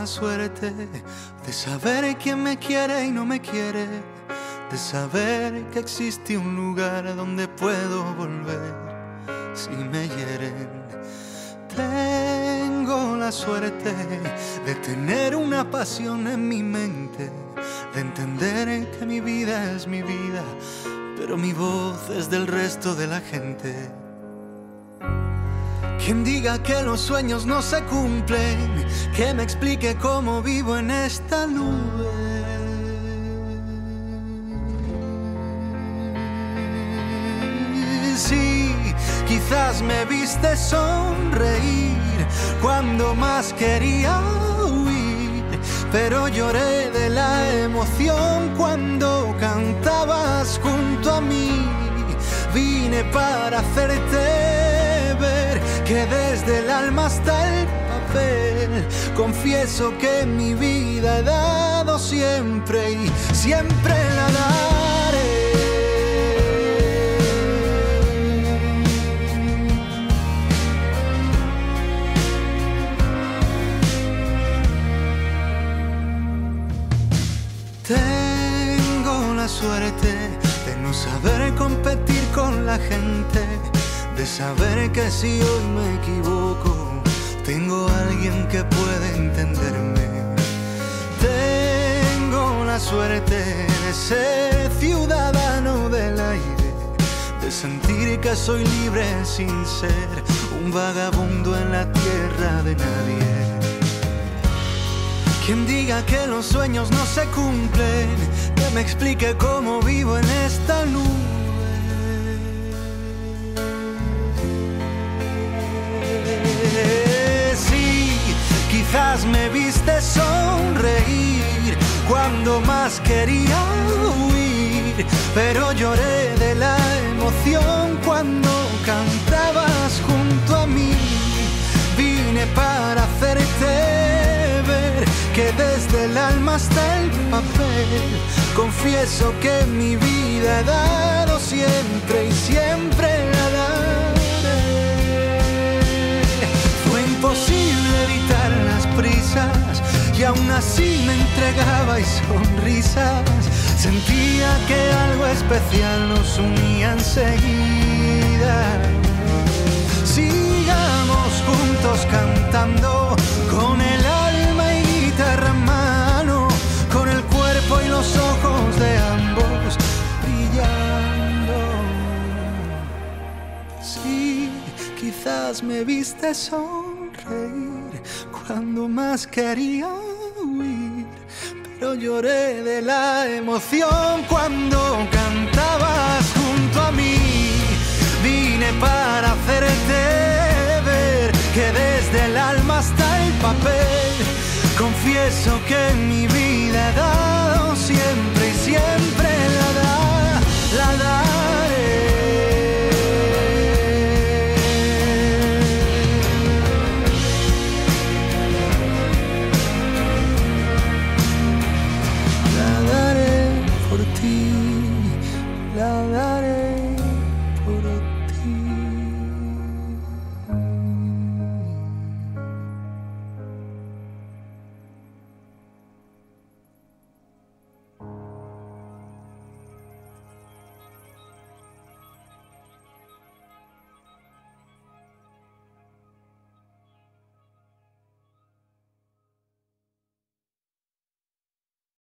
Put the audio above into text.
suerte de saber quién me quiere y no me quiere, de saber que existe un lugar donde puedo volver si me hieren. Tengo la suerte de tener una pasión en mi mente, de entender que mi vida es mi vida, pero mi voz es del resto de la gente. Quien diga que los sueños no se cumplen, que me explique cómo vivo en esta nube. Sí, quizás me viste sonreír cuando más quería huir, pero lloré de la emoción cuando cantabas junto a mí. Vine para hacerte ver que desde el alma hasta el papel confieso que mi vida he dado siempre y siempre la daré. Tengo la suerte de no saber competir con la gente, de saber que si hoy me equivoco, tengo a alguien que puede entenderme. Tengo la suerte de ser ciudadano del aire, de sentir que soy libre sin ser un vagabundo en la tierra de nadie. Quien diga que los sueños no se cumplen, que me explique cómo vivo en esta nube. Sí, quizás me viste sonreír cuando más quería huir, pero lloré de la emoción cuando cantabas junto a mí. Vine para hacerte ver que desde el alma hasta el papel confieso que mi vida he dado siempre y siempre la daré. Fue imposible evitar las prisas y aún así me entregaba y sonrisas. Sentía que algo especial nos unía enseguida. Sigamos juntos cantando con el alma y guitarra en mano, con el cuerpo y los ojos de ambos brillando. Sí, quizás me viste sonreír cuando más quería huir, pero lloré de la emoción cuando cantabas junto a mí. Vine para hacerte ver que desde el alma hasta el papel confieso que en mi vida he dado siempre